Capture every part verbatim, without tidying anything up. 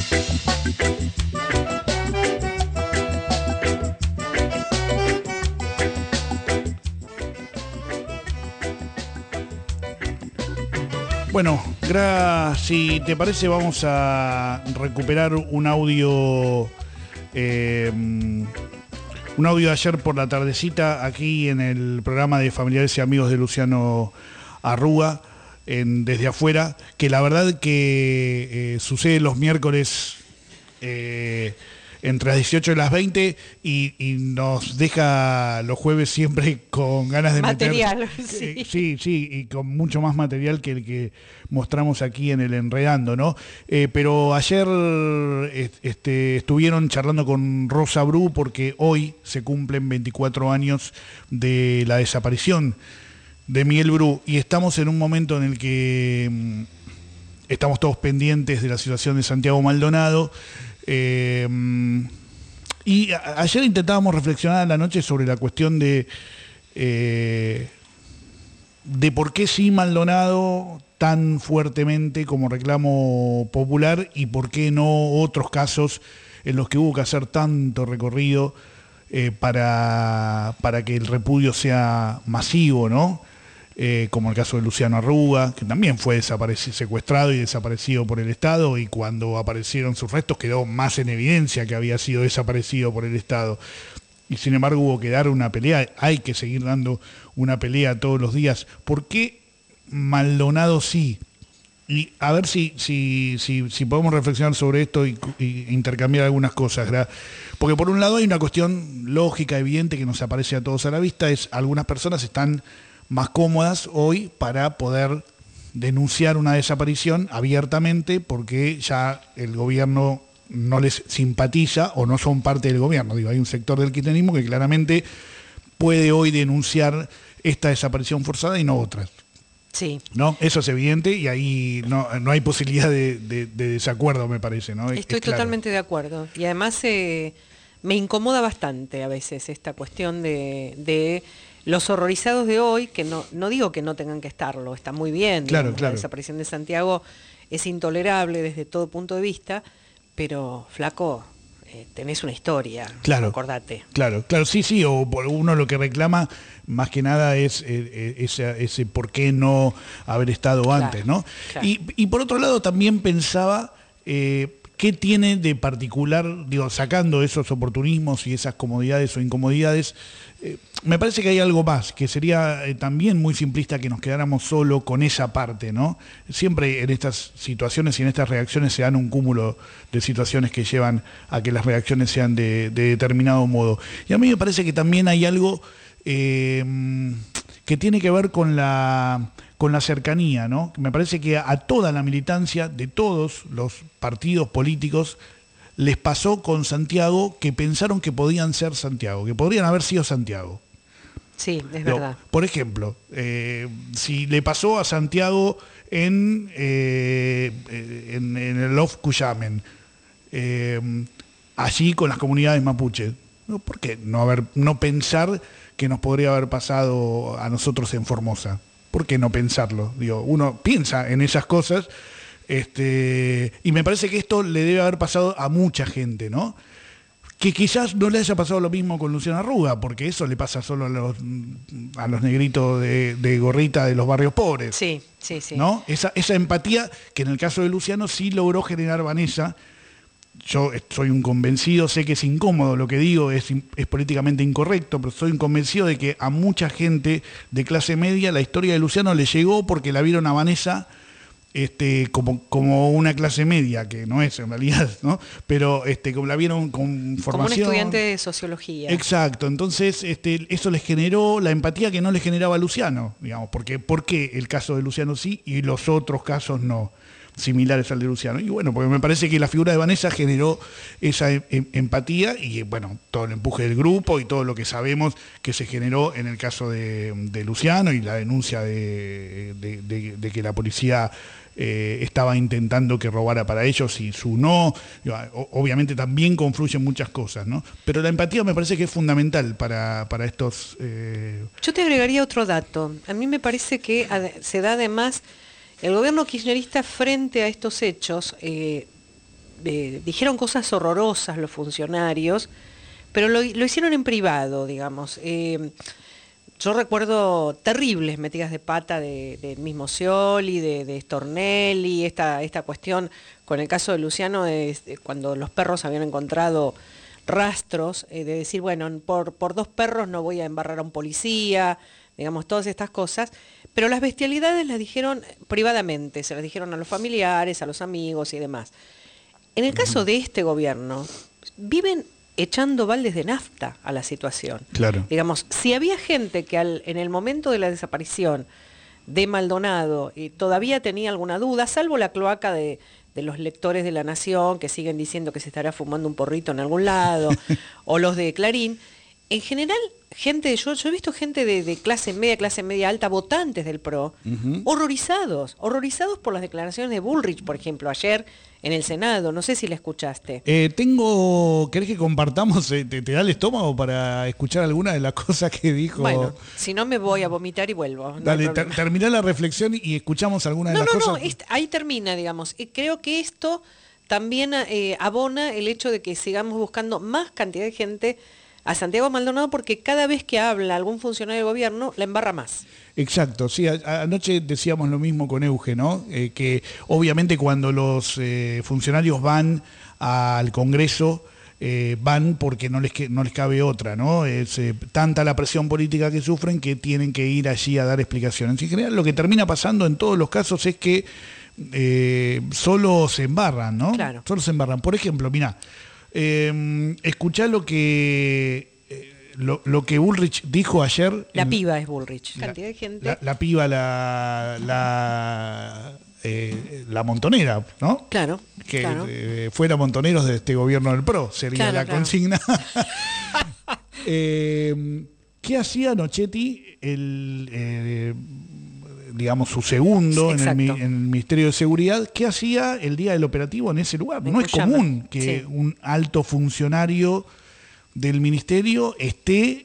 Bueno, Gra, si te parece vamos a recuperar un audio, eh, un audio de ayer por la tardecita aquí en el programa de Familiares y Amigos de Luciano Arruga, en Desde Afuera, que la verdad que eh, sucede los miércoles eh, entre las dieciocho y las veinte y, y nos deja los jueves siempre con ganas de material, meter... sí. Eh, sí, sí, y con mucho más material que el que mostramos aquí en el Enredando, ¿no? Eh, pero ayer este, estuvieron charlando con Rosa Bru porque hoy se cumplen veinticuatro años de la desaparición de Miguel Bru y estamos en un momento en el que mmm, estamos todos pendientes de la situación de Santiago Maldonado. Eh, y a, ayer intentábamos reflexionar a la noche sobre la cuestión de eh, de por qué sí Maldonado tan fuertemente como reclamo popular y por qué no otros casos en los que hubo que hacer tanto recorrido eh, para, para que el repudio sea masivo, ¿no? Eh, como el caso de Luciano Arruga, que también fue secuestrado y desaparecido por el Estado, y cuando aparecieron sus restos quedó más en evidencia que había sido desaparecido por el Estado. Y sin embargo hubo que dar una pelea, hay que seguir dando una pelea todos los días. ¿Por qué Maldonado sí? Y a ver si, si, si, si podemos reflexionar sobre esto y, y intercambiar algunas cosas, ¿verdad? Porque por un lado hay una cuestión lógica, evidente, que nos aparece a todos a la vista, es algunas personas están más cómodas hoy para poder denunciar una desaparición abiertamente porque ya el gobierno no les simpatiza o no son parte del gobierno. Digo, hay un sector del kirchnerismo que claramente puede hoy denunciar esta desaparición forzada y no otras. Sí. ¿No? Eso es evidente y ahí no, no hay posibilidad de, de, de desacuerdo, me parece, ¿no? Estoy es claro. Totalmente de acuerdo. Y además eh, me incomoda bastante a veces esta cuestión de... de los horrorizados de hoy, que no, no digo que no tengan que estarlo, está muy bien, claro, digamos, claro. La desaparición de Santiago es intolerable desde todo punto de vista, pero flaco, eh, tenés una historia, claro, acordate. Claro, claro, sí, sí, o uno lo que reclama más que nada es eh, ese, ese por qué no haber estado claro, antes, ¿no? Claro. Y, y por otro lado también pensaba... Eh, ¿Qué tiene de particular, digo, sacando esos oportunismos y esas comodidades o incomodidades? Eh, me parece que hay algo más, que sería eh, también muy simplista que nos quedáramos solo con esa parte, ¿no? Siempre en estas situaciones y en estas reacciones se dan un cúmulo de situaciones que llevan a que las reacciones sean de, de determinado modo. Y a mí me parece que también hay algo eh, que tiene que ver con la... con la cercanía, ¿no? Me parece que a toda la militancia de todos los partidos políticos les pasó con Santiago que pensaron que podían ser Santiago, que podrían haber sido Santiago. Sí, es Lo, verdad. Por ejemplo, eh, si le pasó a Santiago en, eh, en, en el Lof Cuyamen, eh, allí con las comunidades mapuches, ¿por qué no, haber, no pensar que nos podría haber pasado a nosotros en Formosa? ¿Por qué no pensarlo? Digo, uno piensa en esas cosas, este, y me parece que esto le debe haber pasado a mucha gente, ¿no? Que quizás no le haya pasado lo mismo con Luciano Arruga, porque eso le pasa solo a los, a los negritos de, de gorrita de los barrios pobres. Sí, sí, sí. ¿No? Esa, esa empatía que en el caso de Luciano sí logró generar Vanessa. Yo soy un convencido, sé que es incómodo lo que digo, es, es políticamente incorrecto, pero soy un convencido de que a mucha gente de clase media la historia de Luciano le llegó porque la vieron a Vanessa este, como, como una clase media, que no es en realidad, ¿no? Pero este, como la vieron con formación. Como un estudiante de sociología. Exacto, entonces este, eso les generó la empatía que no le generaba a Luciano, digamos, porque ¿por qué el caso de Luciano sí y los otros casos no? Similares al de Luciano. Y bueno, porque me parece que la figura de Vanessa generó esa em empatía y bueno, todo el empuje del grupo y todo lo que sabemos que se generó en el caso de, de Luciano y la denuncia de, de, de, de que la policía eh, estaba intentando que robara para ellos y su no. Obviamente también confluyen muchas cosas, ¿no? Pero la empatía me parece que es fundamental para, para estos... Eh... Yo te agregaría otro dato. A mí me parece que se da además... El gobierno kirchnerista frente a estos hechos, eh, eh, dijeron cosas horrorosas los funcionarios, pero lo, lo hicieron en privado, digamos. Eh, yo recuerdo terribles metidas de pata de, de mismo Scioli, de, de Stornelli, esta, esta cuestión con el caso de Luciano, de, de cuando los perros habían encontrado rastros, eh, de decir, bueno, por, por dos perros no voy a embarrar a un policía, digamos, todas estas cosas, pero las bestialidades las dijeron privadamente, se las dijeron a los familiares, a los amigos y demás. En el caso de este gobierno, viven echando baldes de nafta a la situación. Claro. Digamos, si había gente que al, en el momento de la desaparición de Maldonado eh, todavía tenía alguna duda, salvo la cloaca de, de los lectores de La Nación, que siguen diciendo que se estará fumando un porrito en algún lado, o los de Clarín, en general, gente, yo, yo he visto gente de, de clase media, clase media alta, votantes del P R O, uh-huh. horrorizados, horrorizados por las declaraciones de Bullrich, por ejemplo, ayer en el Senado, no sé si la escuchaste. Eh, tengo, ¿querés que compartamos, eh, te, te da el estómago para escuchar alguna de las cosas que dijo? Bueno, si no me voy a vomitar y vuelvo. No Dale, ter, terminá la reflexión y escuchamos alguna de no, las no, cosas. No, no, ahí termina, digamos. Y creo que esto también eh, abona el hecho de que sigamos buscando más cantidad de gente a Santiago Maldonado, porque cada vez que habla algún funcionario del gobierno, la embarra más. Exacto, sí, a, anoche decíamos lo mismo con Euge, ¿no? Eh, que obviamente cuando los eh, funcionarios van al Congreso, eh, van porque no les, que, no les cabe otra, ¿no? Es eh, tanta la presión política que sufren que tienen que ir allí a dar explicaciones. En general lo que termina pasando en todos los casos es que eh, solo se embarran, ¿no? Claro. Solo se embarran. Por ejemplo, mirá, Eh, escuchá lo que eh, lo, lo que Bullrich dijo ayer. La en, piba es Bullrich. La, cantidad de gente. La, la piba, la la, eh, la montonera, ¿no? Claro. Que claro. Eh, fuera montoneros de este gobierno del P R O, sería claro, la claro. consigna. eh, ¿Qué hacía Nochetti, el, eh, digamos, su segundo en el, en el Ministerio de Seguridad? ¿Qué hacía el día del operativo en ese lugar? No es común que sí. un alto funcionario del ministerio esté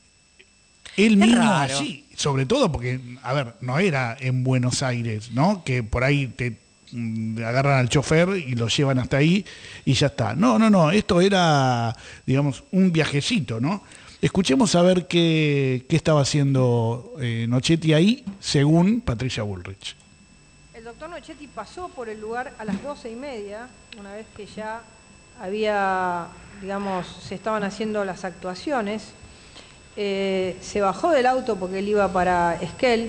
él mismo allí, sobre todo porque, a ver, no era en Buenos Aires, ¿no? Que por ahí te mm, agarran al chofer y lo llevan hasta ahí y ya está. No, no, no, esto era, digamos, un viajecito, ¿no? Escuchemos a ver qué, qué estaba haciendo eh, Nochetti ahí, según Patricia Bullrich. El doctor Nochetti pasó por el lugar a las doce y media, una vez que ya había, digamos, se estaban haciendo las actuaciones. Eh, se bajó del auto porque él iba para Esquel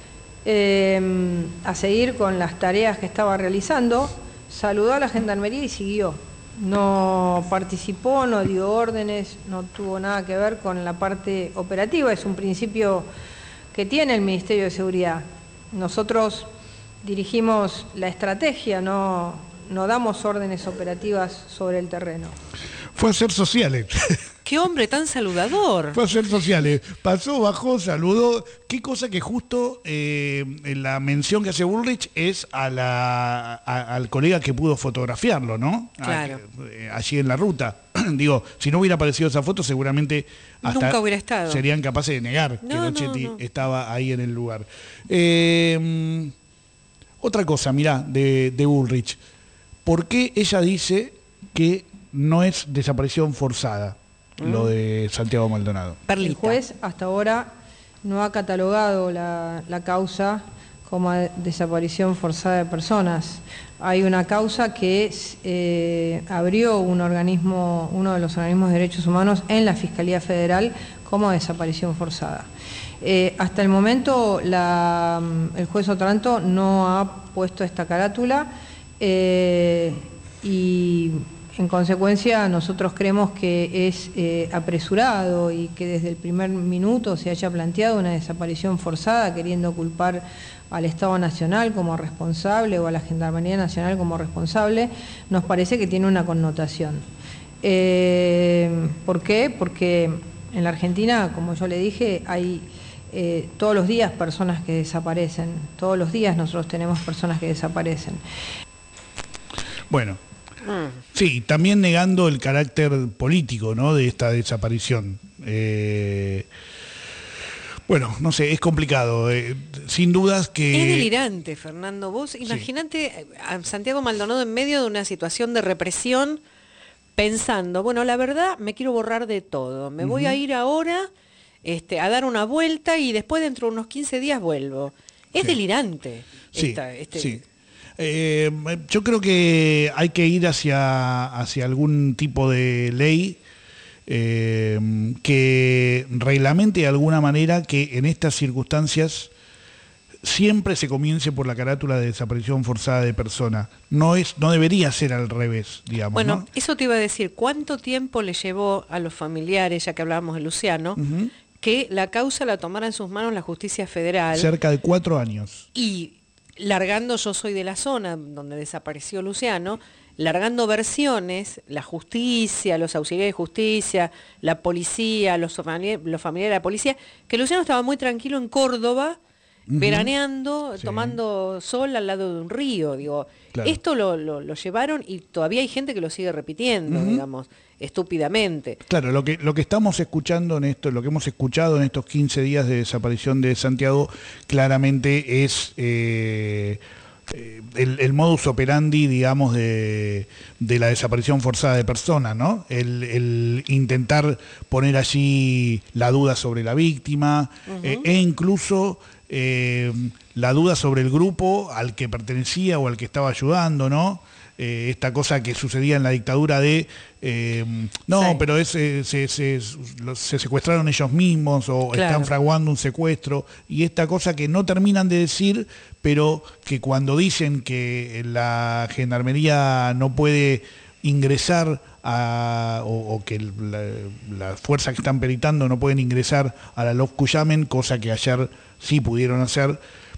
eh, a seguir con las tareas que estaba realizando, saludó a la gendarmería y siguió. No participó, no dio órdenes, no tuvo nada que ver con la parte operativa, es un principio que tiene el Ministerio de Seguridad. Nosotros dirigimos la estrategia, no, no damos órdenes operativas sobre el terreno. Fue a hacer sociales. ¡Qué hombre tan saludador! Fue a hacer sociales. Pasó, bajó, saludó. Qué cosa que justo eh, la mención que hace Bullrich es a la, a, al colega que pudo fotografiarlo, ¿no? Claro. A, allí en la ruta. Digo, si no hubiera aparecido esa foto, seguramente hasta nunca hubiera estado. Serían capaces de negar no, que Nochetti no, no. estaba ahí en el lugar. Eh, otra cosa, mirá, de, de Bullrich. ¿Por qué ella dice que no es desaparición forzada lo de Santiago Maldonado? Perlita. El juez hasta ahora no ha catalogado la, la causa como desaparición forzada de personas. Hay una causa que eh, abrió un organismo, uno de los organismos de derechos humanos en la Fiscalía Federal como desaparición forzada. Eh, hasta el momento la, el juez Otranto no ha puesto esta carátula eh, y en consecuencia nosotros creemos que es eh, apresurado y que desde el primer minuto se haya planteado una desaparición forzada queriendo culpar al Estado Nacional como responsable o a la Gendarmería Nacional como responsable, nos parece que tiene una connotación. Eh, ¿Por qué? Porque en la Argentina, como yo le dije, hay eh, todos los días personas que desaparecen, todos los días nosotros tenemos personas que desaparecen. Bueno, sí, también negando el carácter político, ¿no?, de esta desaparición. Eh, Bueno, no sé, es complicado. Eh, sin dudas que... Es delirante, Fernando. Vos imaginate a Santiago Maldonado en medio de una situación de represión, pensando, bueno, la verdad, me quiero borrar de todo. Me uh-huh. voy a ir ahora este, a dar una vuelta y después dentro de unos quince días vuelvo. Es sí. delirante. Sí, esta, este... sí. Eh, yo creo que hay que ir hacia, hacia algún tipo de ley eh, que reglamente de alguna manera que en estas circunstancias siempre se comience por la carátula de desaparición forzada de persona. No es, no debería ser al revés, digamos. Bueno, ¿no? Eso te iba a decir, ¿cuánto tiempo le llevó a los familiares, ya que hablábamos de Luciano, uh-huh. que la causa la tomara en sus manos la justicia federal? Cerca de cuatro años. Y largando, yo soy de la zona donde desapareció Luciano, largando versiones, la justicia, los auxiliares de justicia, la policía, los familiares, los familiares de la policía, que Luciano estaba muy tranquilo en Córdoba, Uh-huh. veraneando, sí. tomando sol al lado de un río, digo, claro. esto lo, lo, lo llevaron y todavía hay gente que lo sigue repitiendo, uh-huh. digamos, estúpidamente. Claro, lo que, lo que estamos escuchando en esto, lo que hemos escuchado en estos quince días de desaparición de Santiago, claramente es eh, el, el modus operandi, digamos, de, de la desaparición forzada de personas, ¿no? El, el intentar poner allí la duda sobre la víctima, uh-huh. eh, e incluso Eh, la duda sobre el grupo al que pertenecía o al que estaba ayudando, ¿no? Eh, esta cosa que sucedía en la dictadura de, eh, no, sí. pero es, eh, se, se, se secuestraron ellos mismos o claro. están fraguando un secuestro, y esta cosa que no terminan de decir, pero que cuando dicen que la gendarmería no puede ingresar a, o, o que la, las fuerzas que están peritando no pueden ingresar a la Love Cuyamen, cosa que ayer sí pudieron hacer,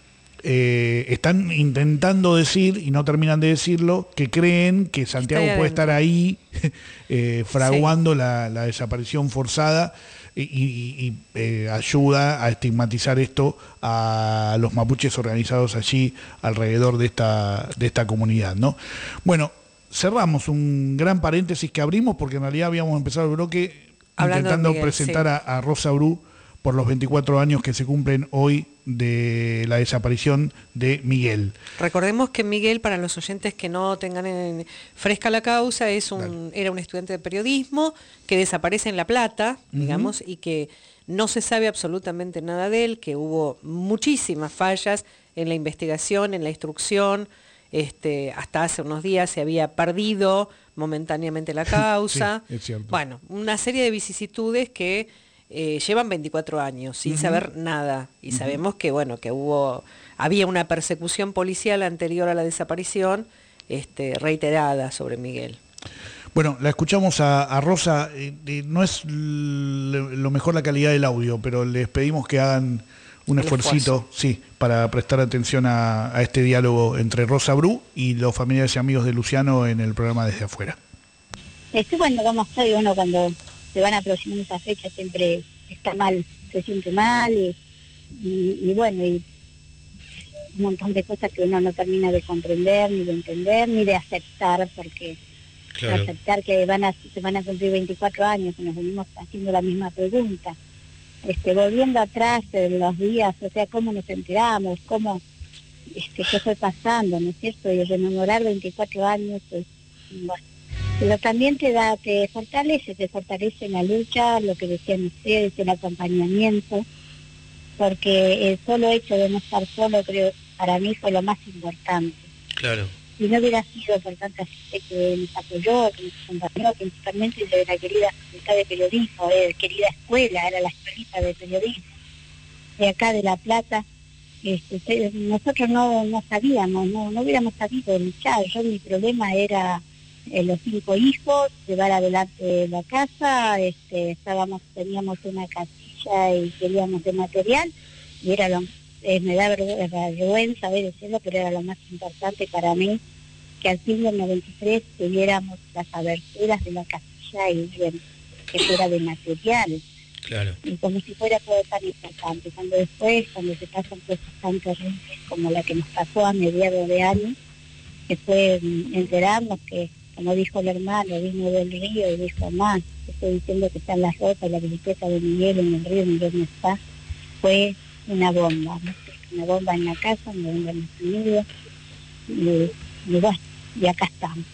eh, están intentando decir, y no terminan de decirlo, que creen que Santiago puede estar ahí eh, fraguando sí. la, la desaparición forzada y, y, y eh, ayuda a estigmatizar esto a los mapuches organizados allí alrededor de esta, de esta comunidad, ¿no? Bueno, cerramos un gran paréntesis que abrimos porque en realidad habíamos empezado el bloque Hablando intentando Miguel, presentar sí. a, a Rosa Bru por los veinticuatro años que se cumplen hoy de la desaparición de Miguel. Recordemos que Miguel, para los oyentes que no tengan en fresca la causa, es un, claro. era un estudiante de periodismo que desaparece en La Plata, uh-huh. digamos, y que no se sabe absolutamente nada de él, que hubo muchísimas fallas en la investigación, en la instrucción. Este, hasta hace unos días se había perdido momentáneamente la causa. Sí, es cierto. Bueno, una serie de vicisitudes que eh, llevan veinticuatro años sin uh-huh. saber nada. Y uh-huh. sabemos que, bueno, que hubo, había una persecución policial anterior a la desaparición, este, reiterada sobre Miguel. Bueno, la escuchamos a, a Rosa. Eh, eh, no es lo mejor la calidad del audio, pero les pedimos que hagan un esfuercito, sí, para prestar atención a, a este diálogo entre Rosa Bru y los familiares y amigos de Luciano en el programa Desde Afuera. Estoy cuando vamos a uno cuando se van aproximando esas fechas siempre está mal, se siente mal y, y, y bueno, y un montón de cosas que uno no termina de comprender, ni de entender, ni de aceptar, porque claro. aceptar que van a, se van a cumplir veinticuatro años y nos venimos haciendo la misma pregunta. Este, volviendo atrás en los días, o sea, cómo nos enteramos, cómo, este, qué fue pasando, ¿no es cierto? Y rememorar veinticuatro años, pues, bueno. Pero también te da, te fortalece, te fortalece en la lucha, lo que decían ustedes, el acompañamiento, porque el solo hecho de no estar solo, creo, para mí fue lo más importante. Claro. Si no hubiera sido por tanta gente que nos apoyó, que nos acompañó, principalmente de la querida Facultad de Periodismo, de querida escuela, era la escuelita de periodismo, de acá de La Plata, este, nosotros no, no sabíamos, no, no hubiéramos sabido luchar. Yo mi problema era eh, los cinco hijos, llevar adelante la casa, este, estábamos, teníamos una casilla y queríamos de material, y era lo Eh, me da vergüenza de decirlo, pero era lo más importante para mí, que al fin del noventa y tres tuviéramos las aberturas de la casilla y bien, que fuera de material. Claro. Y como si fuera todo tan importante. Cuando después, cuando se pasan cosas tan terribles como la que nos pasó a mediados de año, que fue enterarnos que, como dijo el hermano, vino del río y dijo, más, estoy diciendo que están las ropas y la bicicleta de Miguel en el río, Miguel no está. fue una bomba, ¿no? Una bomba en la casa, una bomba en la familia, y, y bueno, y acá estamos.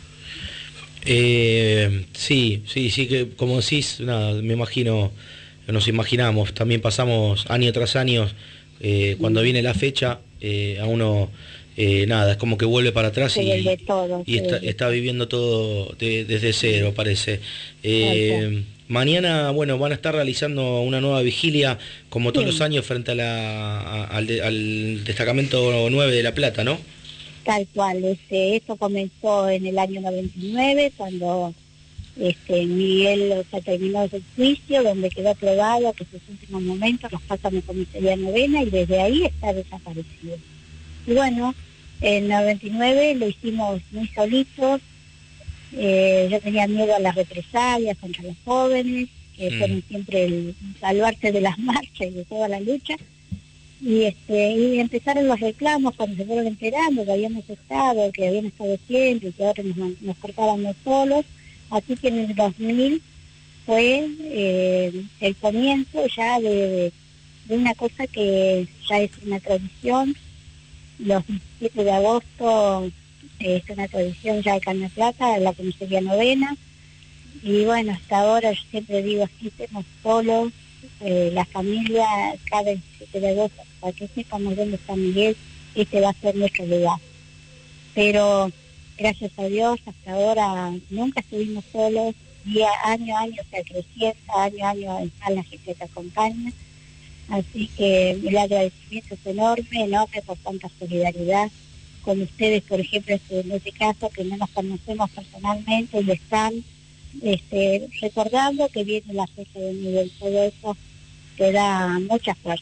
Eh, sí, sí, sí, que como decís, nada, me imagino, nos imaginamos, también pasamos año tras año, eh, cuando viene la fecha, eh, a uno, eh, nada, es como que vuelve para atrás Se y, vuelve todo, y se está, vuelve está todo. viviendo todo de- desde cero, parece. Eh, mañana, bueno, van a estar realizando una nueva vigilia, como todos Sí. los años, frente a la, a- al, de- al destacamento nueve de La Plata, ¿no? Tal cual, este, esto comenzó en el año noventa y nueve, cuando este, Miguel o sea, terminó el juicio, donde quedó probado que sus últimos momentos los pasan a comisaría novena y desde ahí está desaparecido. Y bueno, en noventa y nueve lo hicimos muy solitos, eh, yo tenía miedo a las represalias contra los jóvenes, que Mm. fueron siempre el salvarse de las marchas y de toda la lucha. Y este y empezaron los reclamos cuando se fueron enterando que habíamos estado, que habían estado siempre y que ahora nos, man- nos cortábamos solos. Así que en el dos mil fue eh, el comienzo ya de, de, de una cosa que ya es una tradición. Los diecisiete de agosto eh, es una tradición ya acá en La Plata, la comisaría novena. Y bueno, hasta ahora yo siempre digo, así estemos solos, eh, la familia, cada diecisiete de agosto, para que sepamos dónde está Miguel, este va a ser nuestro lugar. Pero gracias a Dios, hasta ahora nunca estuvimos solos, día, año a año se acrecienta, año a año está la gente que te acompaña. Así que el agradecimiento es enorme, enorme por tanta solidaridad con ustedes, por ejemplo, en este caso, que no nos conocemos personalmente y están este, recordando que viene la fecha de Miguel. Todo eso te da mucha fuerza.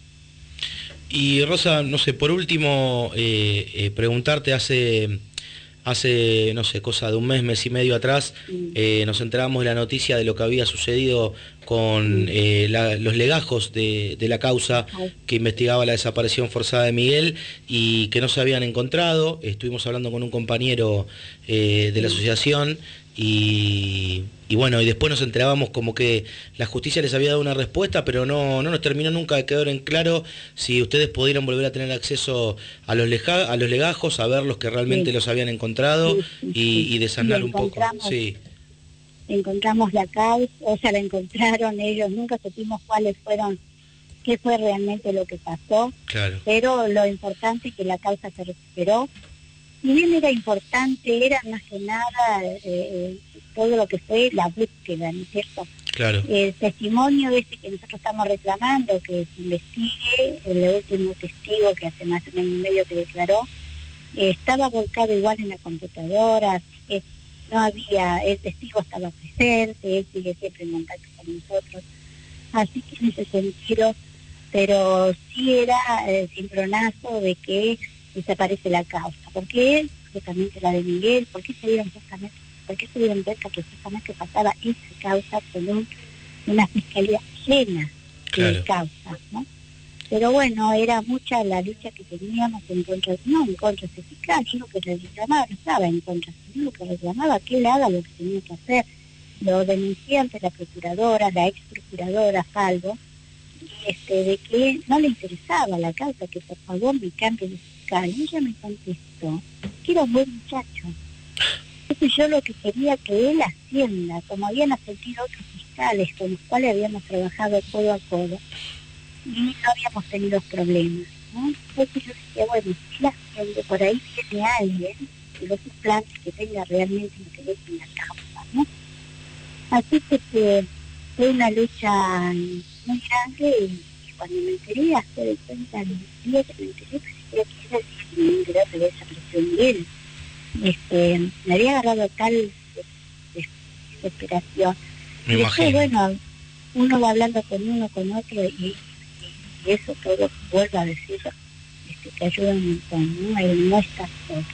Y Rosa, no sé, por último, eh, eh, preguntarte, hace, hace, no sé, cosa de un mes, mes y medio atrás, Mm. eh, nos enteramos de la noticia de lo que había sucedido con Mm. eh, la- los legajos de, de la causa Ay. que investigaba la desaparición forzada de Miguel y que no se habían encontrado. Estuvimos hablando con un compañero eh, de la asociación y, y bueno, y después nos enterábamos como que la justicia les había dado una respuesta, pero no, no nos terminó nunca de quedar en claro si ustedes pudieron volver a tener acceso a los, leja, a los legajos, a ver los que realmente Sí. los habían encontrado Sí, sí, y, sí. y desanar Y un poco. encontramos- Sí, Encontramos la causa, o sea, la encontraron ellos, nunca supimos cuáles fueron, qué fue realmente lo que pasó, claro. pero lo importante es que la causa se recuperó. Si bien era importante, era más que nada eh, todo lo que fue la búsqueda, ¿no es cierto? Claro, El testimonio de este que nosotros estamos reclamando, que se investigue, el último testigo que hace más de un año y medio que declaró, eh, estaba volcado igual en la computadora, así que no había, el testigo estaba presente, él sigue siempre en contacto con nosotros, así que en ese sentido, pero sí era el cimbronazo de que desaparece la causa. ¿Por qué? Justamente la de Miguel, ¿por qué se dieron justamente, por qué se dieron cuenta que justamente pasaba esa causa con un, una fiscalía llena Claro. de causas, ¿no? Pero bueno, era mucha la lucha que teníamos en contra, no en contra de ese fiscal, yo lo que le reclamaba no estaba en contra, sino lo que reclamaba que él haga lo que tenía que hacer. Lo denuncié ante la procuradora, la ex procuradora Faldo, y este, de que no le interesaba la causa, que por favor me cambie de fiscal. Y ella me contestó que era un buen muchacho. Entonces yo lo que quería que él ascienda, como habían ascendido otros fiscales con los cuales habíamos trabajado codo a codo, y no habíamos tenido problemas, ¿no? Entonces yo decía, bueno, si la gente por ahí tiene alguien de los planes que tenga realmente interés en la causa, ¿no? Así que eh, fue una lucha muy grande y, y cuando me enteré, hasta de cuenta, el día que me enteré, parecía que era el día que me enteré de desapareció Miguel. Este, me había agarrado tal des- des- desesperación. me Y después, imagino. bueno, uno va hablando con uno, con otro, y, y eso todo, vuelvo a decirlo, este, que ayuda un montón, ¿no? Él no está solo.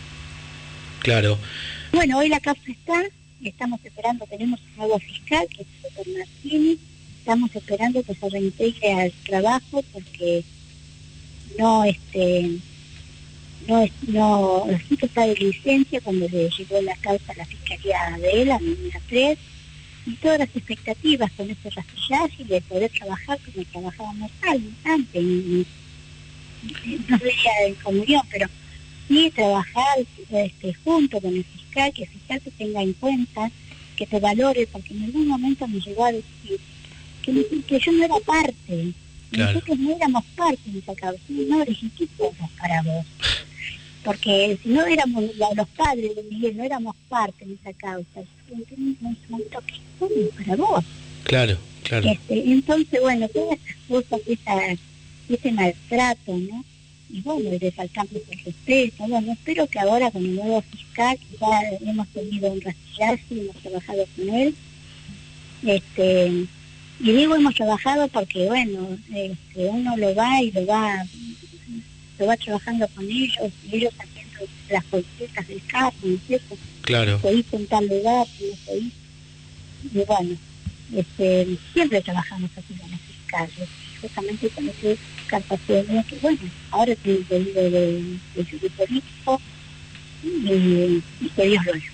Claro. Bueno, hoy la causa está, estamos esperando, tenemos un nuevo fiscal, que es el doctor Martini, estamos esperando que se reintegre al trabajo porque no, este, no, es, no, el chico está de licencia cuando le llegó la causa a la fiscalía de él, a Minera tres, y todas las expectativas con ese rastrillaje y de poder trabajar como trabajábamos antes, y, y, no sería en comunión, pero sí trabajar este, junto con el fiscal, que el fiscal te tenga en cuenta, que te valore, porque en algún momento me llegó a decir que, que yo no era parte, claro. Nosotros no éramos parte de esa causa, no, dije, ¿qué cosas para vos? Porque si no éramos los padres de Miguel, no éramos parte de esa causa, ¿qué somos para vos? Claro, claro. Este, entonces, bueno, todas esas cosas, esa, ese maltrato, ¿no? Y bueno, y resaltamos el respeto. Bueno, espero que ahora con el nuevo fiscal, que ya hemos tenido un rastrillaje, hemos trabajado con él, este, y digo hemos trabajado porque, bueno, este, uno lo va y lo va lo va trabajando con ellos, y ellos haciendo las políticas del caso, ¿no es cierto? Claro. Se hizo en tal lugar, no se hizo. Y bueno, este, siempre trabajamos así con los fiscales, justamente con ese capacitación que, bueno, ahora tiene el pedido de, de juicio político y, y que Dios lo ayude.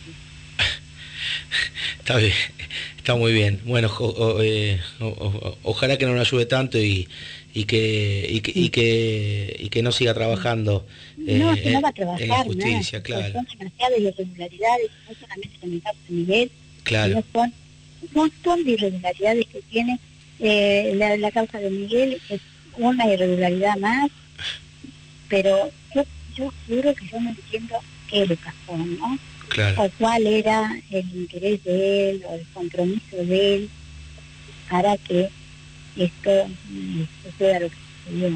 Está bien, está muy bien. Bueno, o, o, eh, o, o, ojalá que no nos ayude tanto y, y, que, y, que, y, que, y que no siga trabajando eh, no, que no va a trabajar, en la justicia, nada, claro. Son demasiadas irregularidades, no solamente en el caso de Miguel, claro. Sino son un montón de irregularidades que tiene eh, la, la causa de Miguel, es una irregularidad más, pero yo, yo juro que yo no entiendo qué le pasó, ¿no? Claro. O cuál era el interés de él o el compromiso de él para que esto eh, suceda lo que sucedió.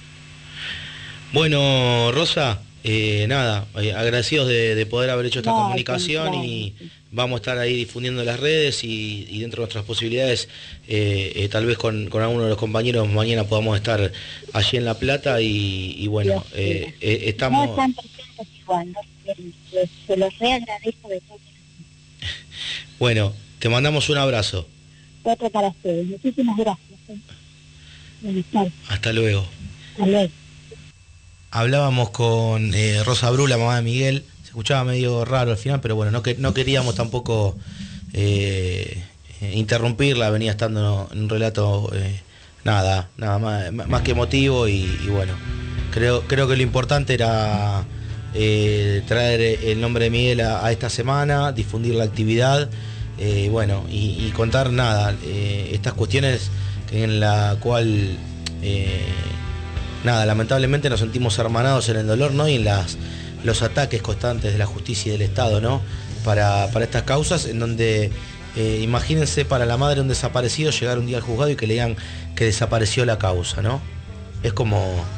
Bueno, Rosa, eh, nada, eh, agradecidos de, de poder haber hecho esta no, comunicación y vamos a estar ahí difundiendo las redes y, y dentro de nuestras posibilidades, eh, eh, tal vez con, con alguno de los compañeros mañana podamos estar allí en La Plata y, y bueno, eh, eh, estamos... No están presentes igual, no se, se los reagradezco de todo. Bueno, te mandamos un abrazo. Otro para ustedes, muchísimas gracias. ¿eh? Buenas tardes. Hasta luego. Hasta luego. Hablábamos con eh, Rosa Bru, la mamá de Miguel. Se escuchaba medio raro al final, pero bueno, no, que, no queríamos tampoco eh, interrumpirla. Venía estando en un relato eh, nada, nada más, más que emotivo y, y bueno, creo, creo que lo importante era eh, traer el nombre de Miguel a, a esta semana, difundir la actividad, eh, bueno, y, y contar nada, eh, estas cuestiones en la cual... Eh, Nada, lamentablemente nos sentimos hermanados en el dolor, ¿no? Y en las, los ataques constantes de la justicia y del Estado, ¿no? Para, para estas causas, en donde, eh, imagínense, para la madre de un desaparecido llegar un día al juzgado y que le digan que desapareció la causa, ¿no? Es como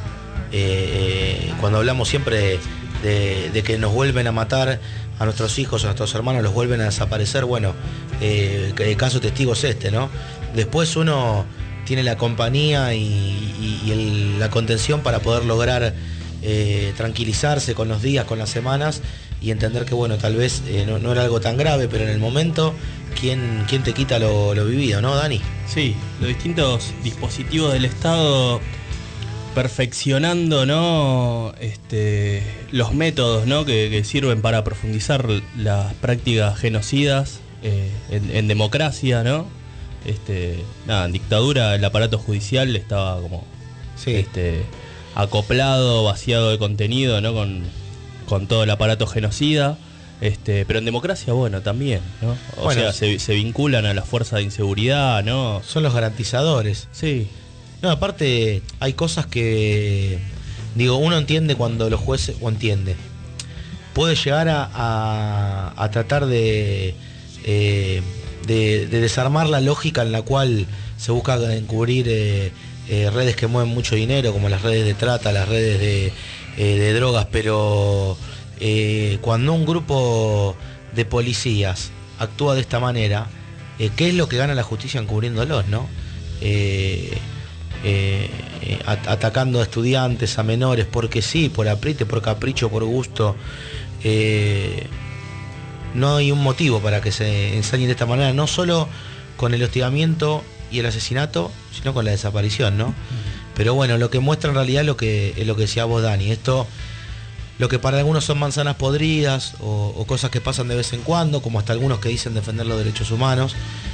eh, cuando hablamos siempre de, de que nos vuelven a matar a nuestros hijos, a nuestros hermanos, los vuelven a desaparecer, bueno, eh, el caso testigo es este, ¿no? Después uno... tiene la compañía y, y, y el, la contención para poder lograr eh, tranquilizarse con los días, con las semanas y entender que bueno, tal vez eh, no, no era algo tan grave, pero en el momento, ¿quién, quién te quita lo, lo vivido, no, Dani? Sí, los distintos dispositivos del Estado perfeccionando, ¿no? este, los métodos, ¿no? que, que sirven para profundizar las prácticas genocidas eh, en, en democracia, ¿no? Este, nada, en dictadura el aparato judicial estaba como sí. este, acoplado, vaciado de contenido, ¿no? Con, con todo el aparato genocida. Este, pero en democracia, bueno, también, ¿no? O bueno, sea, se, se vinculan a las fuerzas de inseguridad, ¿no? Son los garantizadores. Sí. No, aparte, hay cosas que, digo, uno entiende cuando los jueces, o entiende, puede llegar a, a, a tratar de... Eh, De, de desarmar la lógica en la cual se busca encubrir eh, eh, redes que mueven mucho dinero, como las redes de trata, las redes de, eh, de drogas, pero eh, cuando un grupo de policías actúa de esta manera, eh, ¿qué es lo que gana la justicia encubriéndolos, no? Eh, eh, at- atacando a estudiantes, a menores, porque sí, por apriete, por capricho, por gusto. Eh, No hay un motivo para que se ensañen de esta manera, no solo con el hostigamiento y el asesinato, sino con la desaparición, ¿no? Pero bueno, lo que muestra en realidad es lo que, es lo que decía vos, Dani. Esto, lo que para algunos son manzanas podridas o, o cosas que pasan de vez en cuando, como hasta algunos que dicen defender los derechos humanos,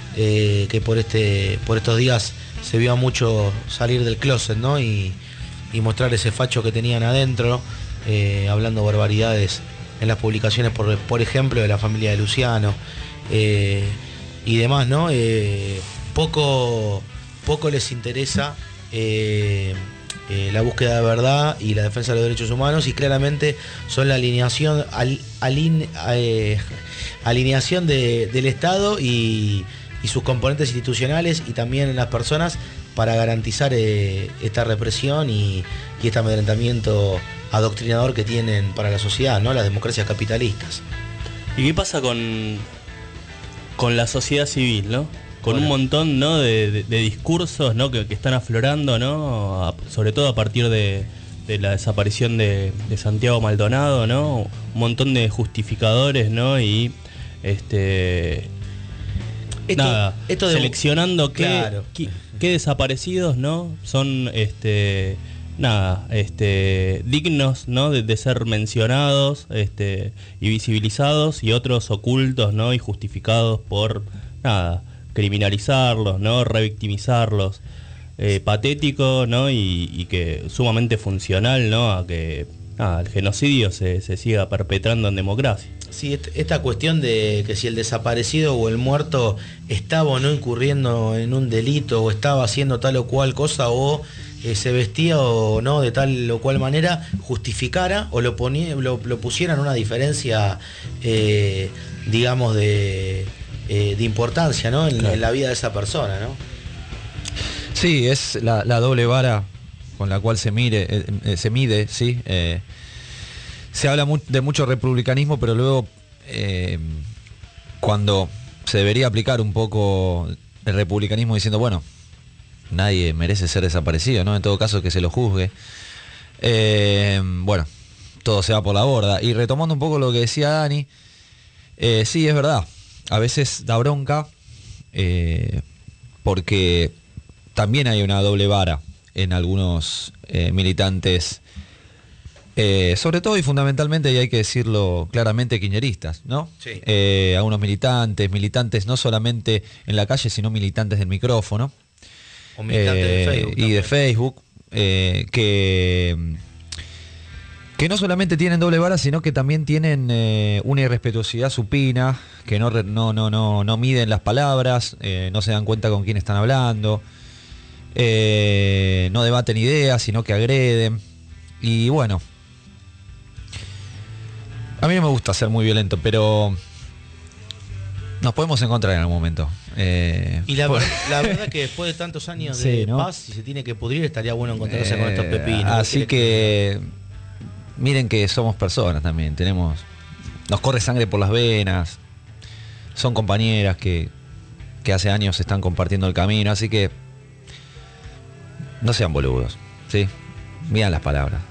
eh, que por este por estos días se vio mucho salir del closet, ¿no? Y, y mostrar ese facho que tenían adentro, eh, hablando barbaridades en las publicaciones, por, por ejemplo, de la familia de Luciano, eh, y demás, ¿no? Eh, poco, poco les interesa eh, eh, la búsqueda de verdad y la defensa de los derechos humanos, y claramente son la alineación, al, aline, eh, alineación de, del Estado y, y sus componentes institucionales y también las personas para garantizar eh, esta represión y, y este amedrentamiento adoctrinador que tienen para la sociedad, ¿no? Las democracias capitalistas. ¿Y qué pasa con, con la sociedad civil, ¿no? Con Bueno. un montón, ¿no? de, de, de discursos, ¿no? que, que están aflorando, ¿no? A, sobre todo a partir de, de la desaparición de, de Santiago Maldonado, ¿no? Un montón de justificadores, ¿no? Y este Esto- nada, esto de- seleccionando qué, Claro. qué, qué desaparecidos, ¿no? Son este nada, este dignos, ¿no? de, de ser mencionados, este y visibilizados, y otros ocultos, ¿no? Y justificados por nada, criminalizarlos, ¿no? Revictimizarlos. Eh, patético, ¿no? Y, y que sumamente funcional, ¿no? A que nada, el genocidio se, se siga perpetrando en democracia. Sí, est- esta cuestión de que si el desaparecido o el muerto estaba o no incurriendo en un delito, o estaba haciendo tal o cual cosa, o eh, se vestía o no de tal o cual manera, justificara o lo, ponía, lo, lo pusiera en una diferencia, eh, digamos, de, eh, de importancia, ¿no? En, Claro. en la vida de esa persona, ¿no? Sí, es la, la doble vara con la cual se mire, eh, eh, se mide, sí. Eh, se habla mu- de mucho republicanismo, pero luego eh, cuando se debería aplicar un poco el republicanismo diciendo, bueno, nadie merece ser desaparecido, ¿no? En todo caso que se lo juzgue. Eh, bueno, todo se va por la borda. Y retomando un poco lo que decía Dani, eh, sí, es verdad, a veces da bronca eh, porque también hay una doble vara en algunos eh, militantes, eh, sobre todo y fundamentalmente, y hay que decirlo claramente, kirchneristas, ¿no? Sí. Eh, algunos militantes, militantes no solamente en la calle, sino militantes del micrófono. O militantes de Eh, Facebook y de también. Facebook, eh, que, que no solamente tienen doble vara, sino que también tienen eh, una irrespetuosidad supina, que no, re- no, no, no, no miden las palabras, eh, no se dan cuenta con quién están hablando, eh, no debaten ideas, sino que agreden. Y bueno, a mí no me gusta ser muy violento, pero nos podemos encontrar en algún momento. Eh, Y la, por- ver- la verdad que después de tantos años Sí, de ¿no? paz, si se tiene que pudrir, estaría bueno encontrarse con estos Eh, pepinos. Así ¿Qué quiere que miren que somos personas también, tenemos, nos corre sangre por las venas, son compañeras que, que hace años están compartiendo el camino, así que no sean boludos, ¿sí? Miran las palabras.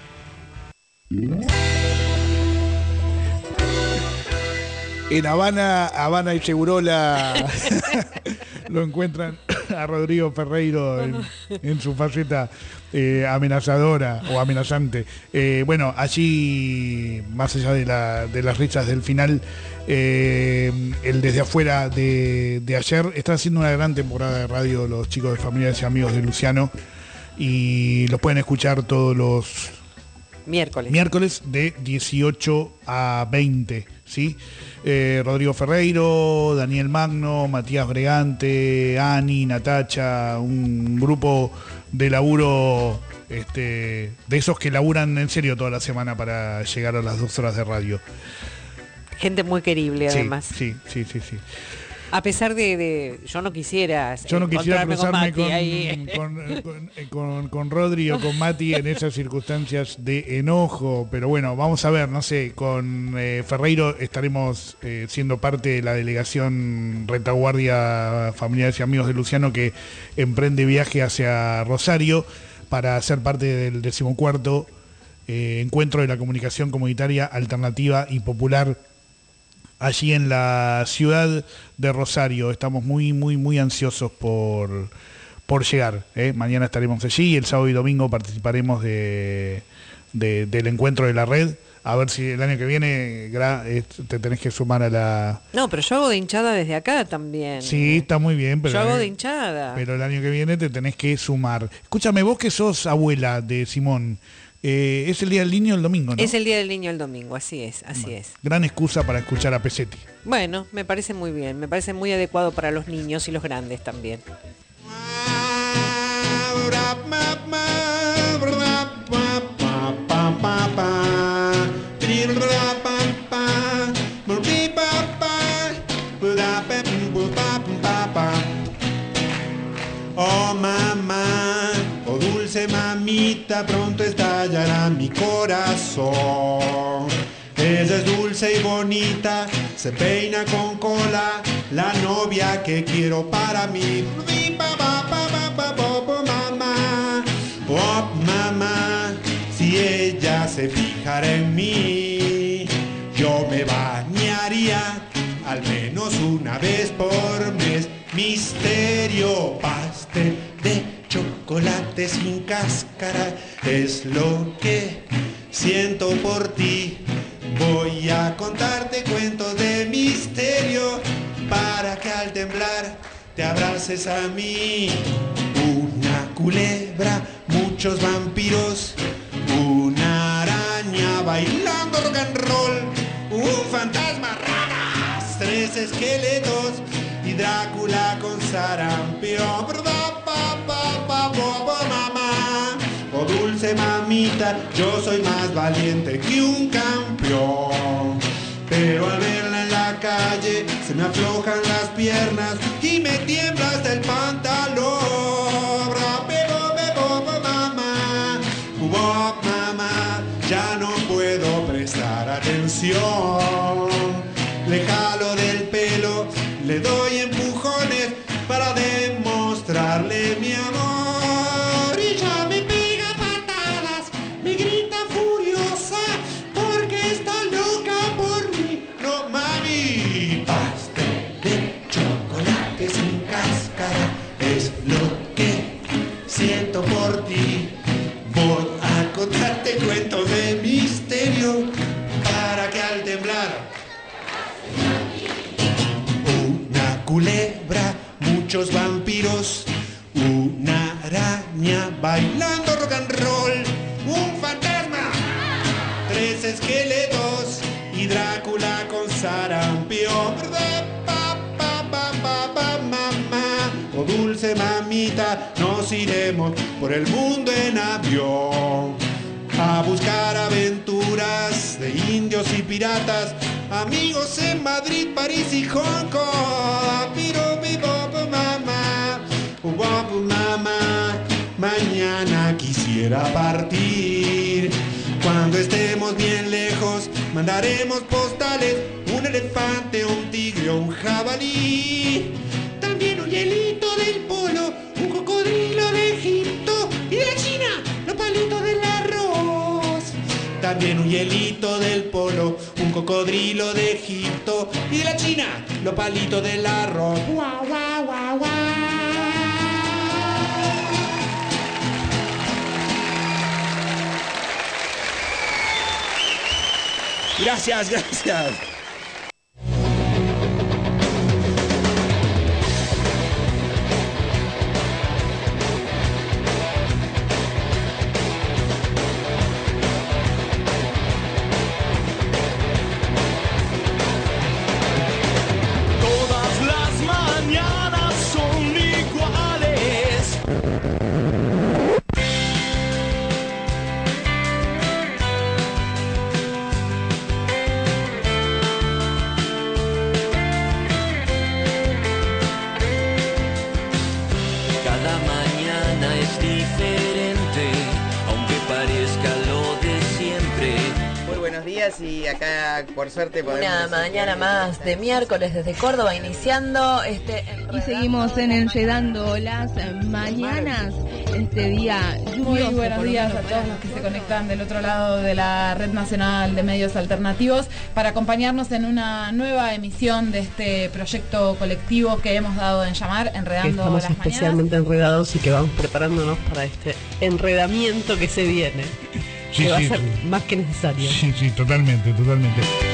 En Habana, Habana y Segurola lo encuentran a Rodrigo Ferreiro en, en su faceta eh, amenazadora o amenazante. Eh, bueno, allí, más allá de, la, de las risas del final, eh, el desde afuera de, de ayer, están haciendo una gran temporada de radio los chicos de Familiares y Amigos de Luciano, y los pueden escuchar todos los Miércoles. miércoles de dieciocho a veinte, ¿sí? Eh, Rodrigo Ferreiro, Daniel Magno, Matías Bregante, Ani, Natacha, un grupo de laburo, este, de esos que laburan en serio toda la semana para llegar a las dos horas de radio. Gente muy querible, Sí, además. sí, sí, sí, sí. A pesar de, de- yo no quisiera Yo no quisiera encontrarme cruzarme con Mati con, ahí. con, con- eh, con- con Rodri o con Mati en esas circunstancias de enojo, pero bueno, vamos a ver, no sé, con eh, Ferreiro estaremos eh, siendo parte de la delegación Retaguardia Familiares y Amigos de Luciano, que emprende viaje hacia Rosario para ser parte del decimocuarto eh, encuentro de la comunicación comunitaria alternativa y popular allí en la ciudad de Rosario. Estamos muy, muy, muy ansiosos por, por llegar. ¿eh? Mañana estaremos allí y el sábado y domingo participaremos de, de- del encuentro de la red a ver si el año que viene gra- eh, te tenés que sumar a la... No, pero yo hago de hinchada desde acá también. Sí, está muy bien, pero... Yo hago de hinchada. Pero el año que viene te tenés que sumar. Escúchame, vos que sos abuela de Simón, eh, es el Día del Niño el domingo, ¿no? Es el Día del Niño el domingo, así es, así Bueno, es. gran excusa para escuchar a Pesetti. Bueno, me parece muy bien, me parece muy adecuado para los niños y los grandes también. Oh mamá, oh dulce mamita, pronto estallará mi corazón. Ella es dulce y bonita, se peina con cola, la novia que quiero para mí. Mamá, oh mamá, si ella se fijara en mí, yo me bañaría al menos una vez por mes. Misterio, pastel de chocolate sin cáscara es lo que siento por ti. Voy a contarte cuentos de misterio para que al temblar te abraces a mí. Una culebra, muchos vampiros, una araña bailando rock and roll, un fantasma, raras, tres esqueletos y Drácula con sarampión. Mamá, oh dulce mamita, yo soy más valiente que un campeón. Pero al verla en la calle se me aflojan las piernas y me tiembla hasta el pantalón. Mamá, oh, mamá, ya no puedo prestar atención. Le jalo del pelo, le doy empujones para demostrarle mi amor. Y ya me pega patadas, me grita furiosa porque está loca por mí. No, mami. Pastel de chocolate sin cáscara es lo que siento por ti. Voy a contarte cuentos de misterio para que al temblar culebra, muchos vampiros, una araña bailando rock and roll, un fantasma, tres esqueletos y Drácula con sarampión. Mamá, oh dulce mamita, nos iremos por el mundo en avión a buscar aventuras de indios y piratas, amigos en Madrid, París y Hong Kong. Piro, pipo, mamá, guapo, mamá, mañana quisiera partir. Cuando estemos bien lejos, mandaremos postales, un elefante, un tigre o un jabalí. También un hielito del polo, un cocodrilo de Egipto y de la China, los palitos del arroz. También un hielito del polo, un cocodrilo de Egipto y de la China, los palitos del arroz. Guau, guau, guau, guau. Gracias, gracias. Y acá por suerte podemos... Una mañana más de miércoles desde Córdoba iniciando este y seguimos en Enredando las Mañanas, este día lluvioso. Muy buenos días a todos los que se conectan del otro lado de la Red Nacional de Medios Alternativos para acompañarnos en una nueva emisión de este proyecto colectivo que hemos dado en llamar Enredando Estamos las especialmente Mañanas. enredados y que vamos preparándonos para este enredamiento que se viene. que va a ser más que necesario. Sí, sí, totalmente, totalmente.